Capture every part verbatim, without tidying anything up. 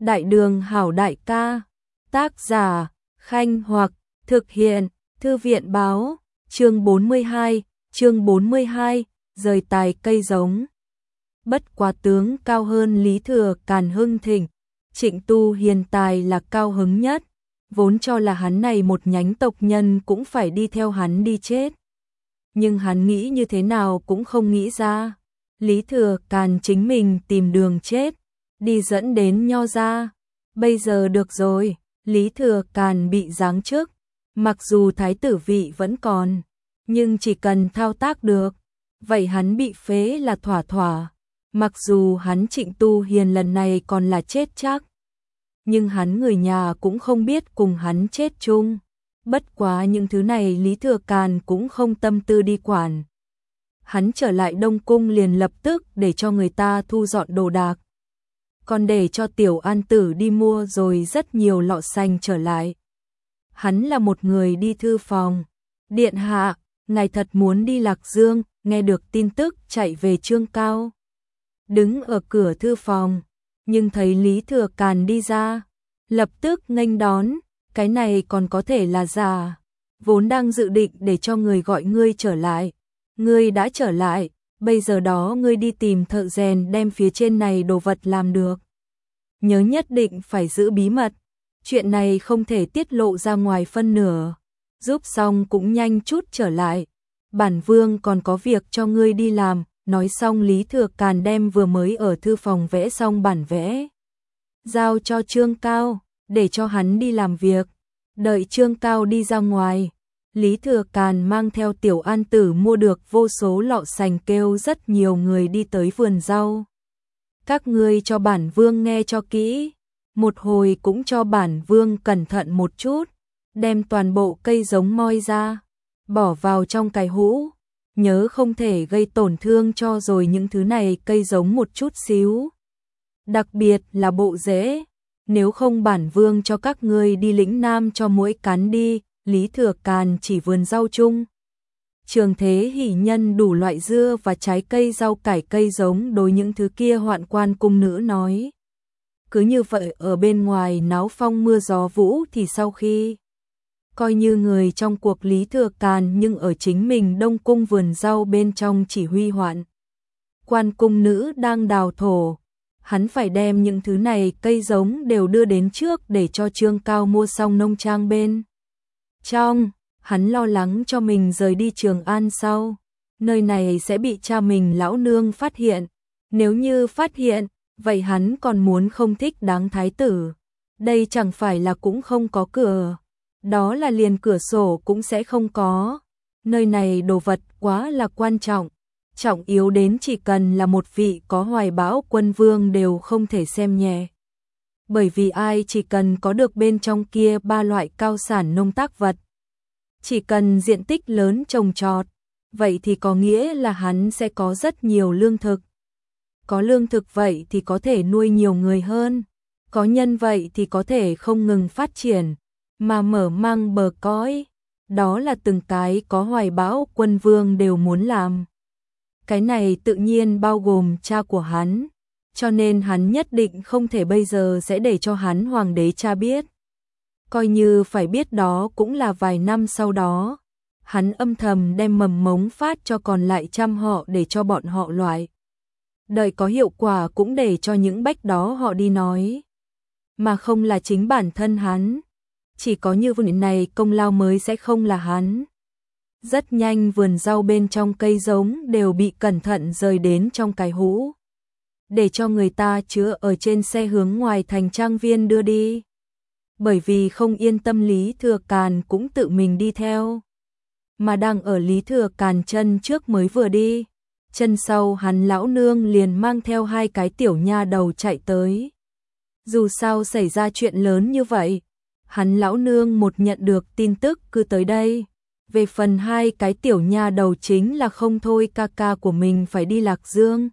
Đại đường hảo đại ca, tác giả, Khanh Hoặc, thực hiện, Thư viện báo, chương bốn mươi hai, chương bốn mươi hai, rời tài cây giống. Bất quá tướng cao hơn Lý Thừa Càn hưng thịnh, Trịnh Tu hiện tại là cao hứng nhất, vốn cho là hắn này một nhánh tộc nhân cũng phải đi theo hắn đi chết. Nhưng hắn nghĩ như thế nào cũng không nghĩ ra, Lý Thừa Càn chính mình tìm đường chết, đi dẫn đến Nho gia. Bây giờ được rồi, Lý Thừa Càn bị giáng chức, mặc dù thái tử vị vẫn còn, nhưng chỉ cần thao tác được, vậy hắn bị phế là thỏa thỏa. Mặc dù hắn Trịnh Tu Hiền lần này còn là chết chắc, nhưng hắn người nhà cũng không biết cùng hắn chết chung. Bất quá những thứ này Lý Thừa Càn cũng không tâm tư đi quản. Hắn trở lại Đông Cung liền lập tức để cho người ta thu dọn đồ đạc, còn để cho Tiểu An Tử đi mua rồi rất nhiều lọ xanh trở lại. Hắn là một người đi thư phòng. Điện hạ, ngài thật muốn đi Lạc Dương, nghe được tin tức chạy về Trương Cao. Đứng ở cửa thư phòng, nhưng thấy Lý Thừa Càn đi ra, lập tức nghênh đón, cái này còn có thể là giả, vốn đang dự định để cho người gọi ngươi trở lại. Ngươi đã trở lại, bây giờ đó ngươi đi tìm thợ rèn đem phía trên này đồ vật làm được. Nhớ nhất định phải giữ bí mật, chuyện này không thể tiết lộ ra ngoài phân nửa. Giúp xong cũng nhanh chút trở lại, bản vương còn có việc cho ngươi đi làm. Nói xong Lý Thừa Càn đem vừa mới ở thư phòng vẽ xong bản vẽ, giao cho Trương Cao, để cho hắn đi làm việc. Đợi Trương Cao đi ra ngoài, Lý Thừa Càn mang theo Tiểu An Tử mua được vô số lọ sành kêu rất nhiều người đi tới vườn rau. Các ngươi cho bản vương nghe cho kỹ, một hồi cũng cho bản vương cẩn thận một chút, đem toàn bộ cây giống moi ra, bỏ vào trong cái hũ. Nhớ không thể gây tổn thương cho rồi những thứ này cây giống một chút xíu. Đặc biệt là bộ rễ, nếu không bản vương cho các ngươi đi lĩnh Nam cho muỗi cắn đi. Lý Thừa Càn chỉ vườn rau chung. Trường thế hỷ nhân đủ loại dưa và trái cây rau cải cây giống đối những thứ kia hoạn quan cung nữ nói. Cứ như vậy ở bên ngoài náo phong mưa gió vũ thì sau khi coi như người trong cuộc Lý Thừa Càn nhưng ở chính mình Đông Cung vườn rau bên trong chỉ huy hoạn quan cung nữ đang đào thổ, hắn phải đem những thứ này cây giống đều đưa đến trước để cho Trương Cao mua xong nông trang bên trong. Hắn lo lắng cho mình rời đi Trường An sau, nơi này sẽ bị cha mình lão nương phát hiện. Nếu như phát hiện, vậy hắn còn muốn không thích đáng thái tử. Đây chẳng phải là cũng không có cửa, đó là liền cửa sổ cũng sẽ không có. Nơi này đồ vật quá là quan trọng, trọng yếu đến chỉ cần là một vị có hoài bão quân vương đều không thể xem nhẹ. Bởi vì ai chỉ cần có được bên trong kia ba loại cao sản nông tác vật, chỉ cần diện tích lớn trồng trọt, vậy thì có nghĩa là hắn sẽ có rất nhiều lương thực. Có lương thực vậy thì có thể nuôi nhiều người hơn, có nhân vậy thì có thể không ngừng phát triển, mà mở mang bờ cõi. Đó là từng cái có hoài bão quân vương đều muốn làm. Cái này tự nhiên bao gồm cha của hắn, cho nên hắn nhất định không thể bây giờ sẽ để cho hắn hoàng đế cha biết. Coi như phải biết đó cũng là vài năm sau đó. Hắn âm thầm đem mầm mống phát cho còn lại trăm họ để cho bọn họ loại. Đợi có hiệu quả cũng để cho những bách đó họ đi nói. Mà không là chính bản thân hắn. Chỉ có như vườn này công lao mới sẽ không là hắn. Rất nhanh vườn rau bên trong cây giống đều bị cẩn thận rời đến trong cái hũ, để cho người ta chứa ở trên xe hướng ngoài thành trang viên đưa đi. Bởi vì không yên tâm Lý Thừa Càn cũng tự mình đi theo. Mà đang ở Lý Thừa Càn chân trước mới vừa đi, chân sau hắn lão nương liền mang theo hai cái tiểu nha đầu chạy tới. Dù sao xảy ra chuyện lớn như vậy, hắn lão nương một nhận được tin tức cứ tới đây. Về phần hai cái tiểu nha đầu chính là không thôi ca ca của mình phải đi Lạc Dương.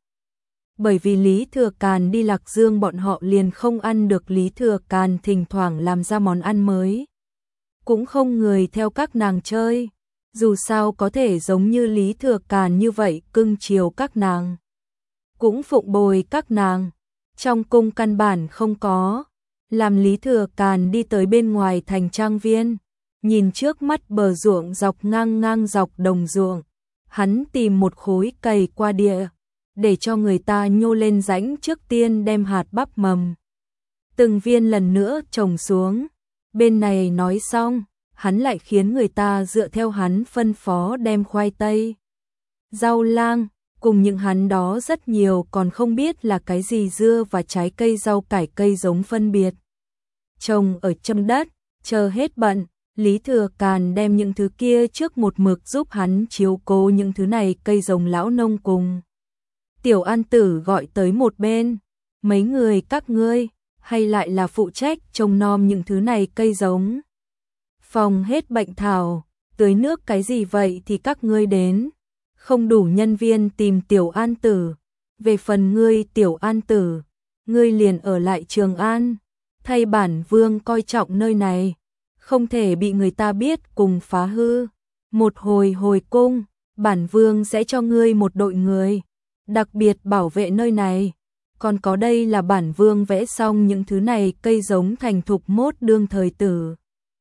Bởi vì Lý Thừa Càn đi Lạc Dương bọn họ liền không ăn được Lý Thừa Càn thỉnh thoảng làm ra món ăn mới. Cũng không người theo các nàng chơi, dù sao có thể giống như Lý Thừa Càn như vậy cưng chiều các nàng. Cũng phụng bồi các nàng, trong cung căn bản không có, làm Lý Thừa Càn đi tới bên ngoài thành trang viên, nhìn trước mắt bờ ruộng dọc ngang ngang dọc đồng ruộng, hắn tìm một khối cày qua địa, để cho người ta nhô lên rãnh trước tiên đem hạt bắp mầm. Từng viên lần nữa trồng xuống, bên này nói xong, hắn lại khiến người ta dựa theo hắn phân phó đem khoai tây, rau lang, cùng những hắn đó rất nhiều còn không biết là cái gì dưa và trái cây rau cải cây giống phân biệt. Trồng ở trong đất, chờ hết bận, Lý Thừa Càn đem những thứ kia trước một mực giúp hắn chiếu cố những thứ này cây giống lão nông cùng. Tiểu An Tử gọi tới một bên, mấy người các ngươi, hay lại là phụ trách trông nom những thứ này cây giống. Phòng hết bệnh thảo, tưới nước cái gì vậy thì các ngươi đến. Không đủ nhân viên tìm Tiểu An Tử. Về phần ngươi Tiểu An Tử, ngươi liền ở lại Trường An, thay bản vương coi trọng nơi này, không thể bị người ta biết cùng phá hư. Một hồi hồi cung, bản vương sẽ cho ngươi một đội người, đặc biệt bảo vệ nơi này. Còn có đây là bản vương vẽ xong những thứ này cây giống thành thục mốt đương thời tử.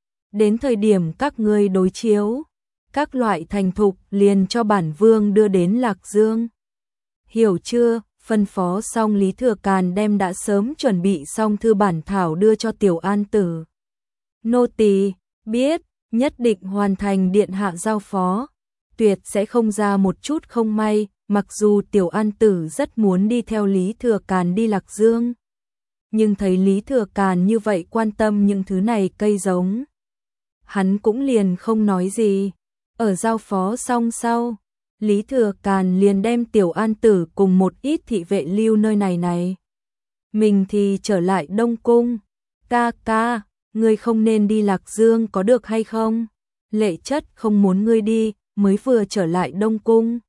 Đến thời điểm các ngươi đối chiếu, các loại thành thục liền cho bản vương đưa đến Lạc Dương. Hiểu chưa? Phân phó xong Lý Thừa Càn đem đã sớm chuẩn bị xong thư bản thảo đưa cho Tiểu An Tử. Nô tỳ biết, nhất định hoàn thành điện hạ giao phó, tuyệt sẽ không ra một chút không may. Mặc dù Tiểu An Tử rất muốn đi theo Lý Thừa Càn đi Lạc Dương, nhưng thấy Lý Thừa Càn như vậy quan tâm những thứ này cây giống, hắn cũng liền không nói gì. Ở giao phó xong sau, Lý Thừa Càn liền đem Tiểu An Tử cùng một ít thị vệ lưu nơi này này. Mình thì trở lại Đông Cung. Ca ca, ngươi không nên đi Lạc Dương có được hay không? Lệ Chất không muốn ngươi đi, mới vừa trở lại Đông Cung.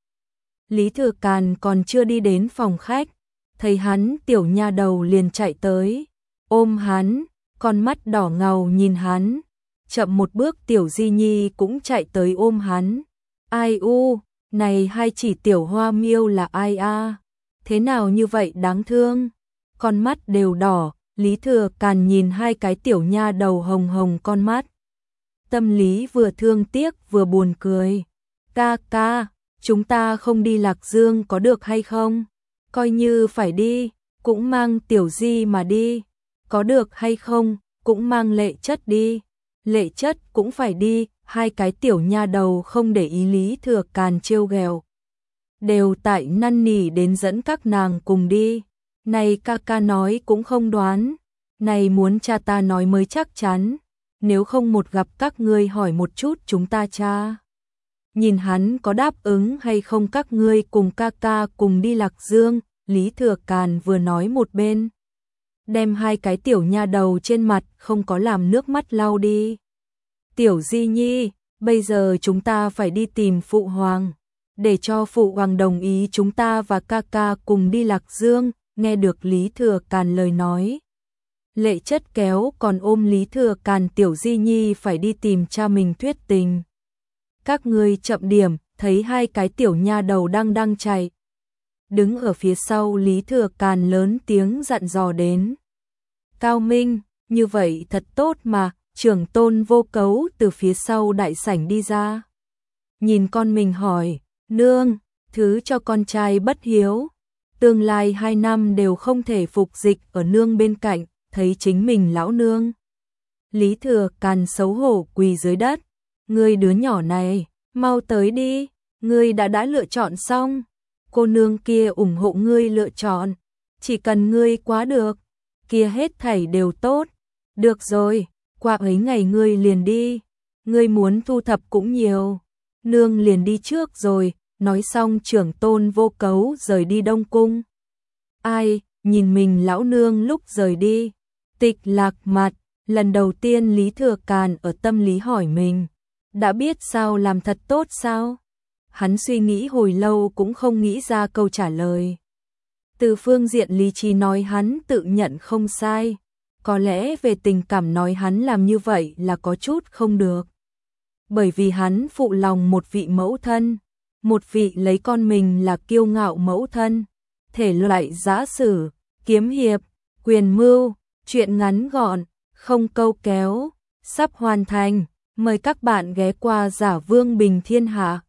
Lý Thừa Càn còn chưa đi đến phòng khách, thấy hắn tiểu nha đầu liền chạy tới, ôm hắn, con mắt đỏ ngầu nhìn hắn. Chậm một bước Tiểu Di Nhi cũng chạy tới ôm hắn. Ai u, này hai chỉ tiểu hoa miêu là ai a? Thế nào như vậy đáng thương? Con mắt đều đỏ, Lý Thừa Càn nhìn hai cái tiểu nha đầu hồng hồng con mắt. Tâm lý vừa thương tiếc vừa buồn cười. Ca ca, chúng ta không đi Lạc Dương có được hay không? Coi như phải đi, cũng mang Tiểu Di mà đi. Có được hay không, cũng mang Lệ Chất đi. Lệ Chất cũng phải đi, hai cái tiểu nha đầu không để ý Lý Thừa Càn trêu ghẹo, đều tại năn nỉ đến dẫn các nàng cùng đi. Này ca ca nói cũng không đoán, này muốn cha ta nói mới chắc chắn, nếu không một gặp các ngươi hỏi một chút chúng ta cha. Nhìn hắn có đáp ứng hay không các ngươi cùng ca ca cùng đi Lạc Dương. Lý Thừa Càn vừa nói một bên đem hai cái tiểu nha đầu trên mặt không có làm nước mắt lau đi. Tiểu Di Nhi, bây giờ chúng ta phải đi tìm Phụ Hoàng, để cho Phụ Hoàng đồng ý chúng ta và ca ca cùng đi Lạc Dương. Nghe được Lý Thừa Càn lời nói, Lệ Chất kéo còn ôm Lý Thừa Càn. Tiểu Di Nhi phải đi tìm cha mình thuyết tình. Các ngươi chậm điểm, thấy hai cái tiểu nha đầu đang đang chạy. Đứng ở phía sau Lý Thừa Càn lớn tiếng dặn dò đến. Cao Minh, như vậy thật tốt mà. Trưởng tôn Vô Cấu từ phía sau đại sảnh đi ra. Nhìn con mình hỏi, nương, thứ cho con trai bất hiếu. Tương lai hai năm đều không thể phục dịch ở nương bên cạnh, thấy chính mình lão nương. Lý Thừa Càn xấu hổ quỳ dưới đất. Ngươi đứa nhỏ này, mau tới đi, ngươi đã đã lựa chọn xong. Cô nương kia ủng hộ ngươi lựa chọn, chỉ cần ngươi quá được, kia hết thảy đều tốt. Được rồi, qua ấy ngày ngươi liền đi, ngươi muốn thu thập cũng nhiều. Nương liền đi trước rồi. Nói xong trưởng tôn Vô Cấu rời đi Đông Cung. Ai, nhìn mình lão nương lúc rời đi, Tịch Lạc mặt, lần đầu tiên Lý Thừa Càn ở tâm lý hỏi mình, đã biết sao làm thật tốt sao? Hắn suy nghĩ hồi lâu cũng không nghĩ ra câu trả lời. Từ phương diện lý trí nói hắn tự nhận không sai, có lẽ về tình cảm nói hắn làm như vậy là có chút không được. Bởi vì hắn phụ lòng một vị mẫu thân, một vị lấy con mình là kiêu ngạo mẫu thân, thể loại giã sử, kiếm hiệp, quyền mưu, Chuyện ngắn gọn, không câu kéo, sắp hoàn thành. Mời các bạn ghé qua Giả Vương Bình Thiên Hạ.